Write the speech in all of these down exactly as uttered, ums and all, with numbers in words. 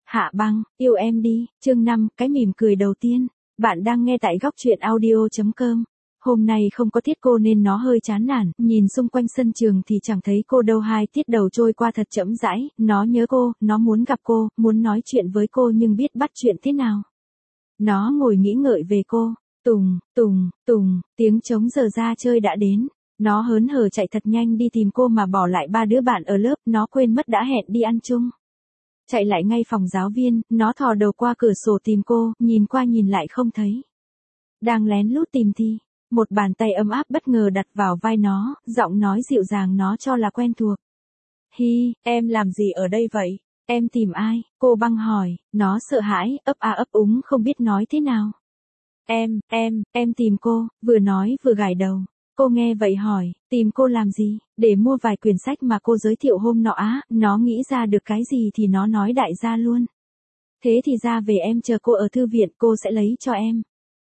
Hạ băng, yêu em đi, chương năm, cái mỉm cười đầu tiên. Bạn đang nghe tại góc truyện audio chấm com. Hôm nay không có Tiết cô nên nó hơi chán nản, nhìn xung quanh sân trường thì chẳng thấy cô đâu. Hai tiết đầu trôi qua thật chậm rãi, nó nhớ cô, nó muốn gặp cô, muốn nói chuyện với cô nhưng biết bắt chuyện thế nào. Nó ngồi nghĩ ngợi về cô, tùng, tùng, tùng, tiếng trống giờ ra chơi đã đến. Nó hớn hở chạy thật nhanh đi tìm cô mà bỏ lại ba đứa bạn ở lớp, nó quên mất đã hẹn đi ăn chung. Chạy lại ngay phòng giáo viên, nó thò đầu qua cửa sổ tìm cô, nhìn qua nhìn lại không thấy. Đang lén lút tìm thì, một bàn tay ấm áp bất ngờ đặt vào vai nó, giọng nói dịu dàng nó cho là quen thuộc. Hi, em làm gì ở đây vậy? Em tìm ai? Cô băng hỏi, nó sợ hãi, ấp a ấp úng không biết nói thế nào. Em, em, em tìm cô, vừa nói vừa gãi đầu. Cô nghe vậy hỏi, tìm cô làm gì? Để mua vài quyển sách mà cô giới thiệu hôm nọ á, nó nghĩ ra được cái gì thì nó nói đại gia luôn. Thế thì ra về em chờ cô ở thư viện, cô sẽ lấy cho em.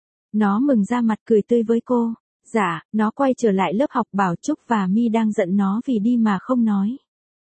Nó mừng ra mặt cười tươi với cô. Dạ, nó quay trở lại lớp học bảo Trúc và My đang giận nó vì đi mà không nói.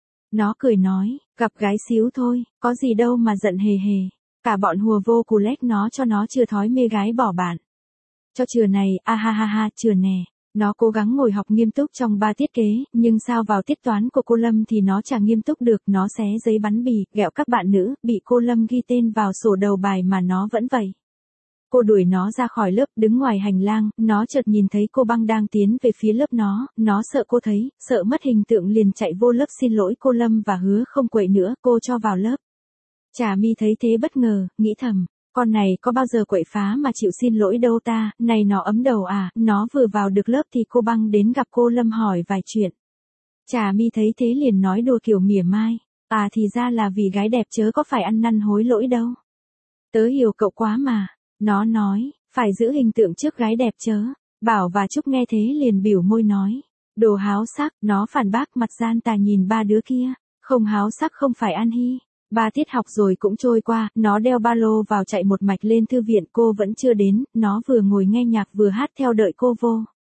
Nó cười nói, gặp gái xíu thôi, có gì đâu mà giận hề hề. Cả bọn hùa vô cù lét nó cho nó chưa thói mê gái bỏ bạn. Cho chừa này, a ha ha ha, chừa nè. Nó cố gắng ngồi học nghiêm túc trong ba tiết kế, nhưng sao vào tiết toán của cô Lâm thì nó chẳng nghiêm túc được, nó xé giấy bắn bì, ghẹo các bạn nữ, bị cô Lâm ghi tên vào sổ đầu bài mà nó vẫn vậy. Cô đuổi nó ra khỏi lớp, đứng ngoài hành lang, nó chợt nhìn thấy cô băng đang tiến về phía lớp nó, nó sợ cô thấy, sợ mất hình tượng liền chạy vô lớp xin lỗi cô Lâm và hứa không quậy nữa, cô cho vào lớp. Trà My thấy thế bất ngờ, nghĩ thầm. Con này có bao giờ quậy phá mà chịu xin lỗi đâu ta, này nó ấm đầu à, nó vừa vào được lớp thì cô băng đến gặp cô Lâm hỏi vài chuyện. Trà My thấy thế liền nói đùa kiểu mỉa mai, à thì ra là vì gái đẹp chớ có phải ăn năn hối lỗi đâu. Tớ hiểu cậu quá mà, nó nói, phải giữ hình tượng trước gái đẹp chớ. Bảo và Trúc nghe thế liền biểu môi nói, đồ háo sắc, nó phản bác mặt gian tà nhìn ba đứa kia, không háo sắc không phải ăn hi. Ba tiết học rồi cũng trôi qua, nó đeo ba lô vào chạy một mạch lên thư viện, cô vẫn chưa đến, nó vừa ngồi nghe nhạc vừa hát theo đợi cô vô.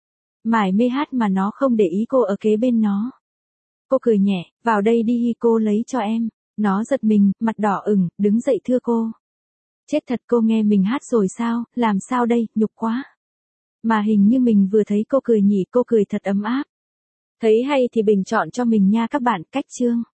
Mải mê hát mà nó không để ý cô ở kế bên nó. Cô cười nhẹ, vào đây đi hi cô lấy cho em. Nó giật mình, mặt đỏ ửng, đứng dậy thưa cô. Chết thật cô nghe mình hát rồi sao, làm sao đây, nhục quá. Mà hình như mình vừa thấy cô cười nhỉ, cô cười thật ấm áp. Thấy hay thì bình chọn cho mình nha các bạn, cách chương.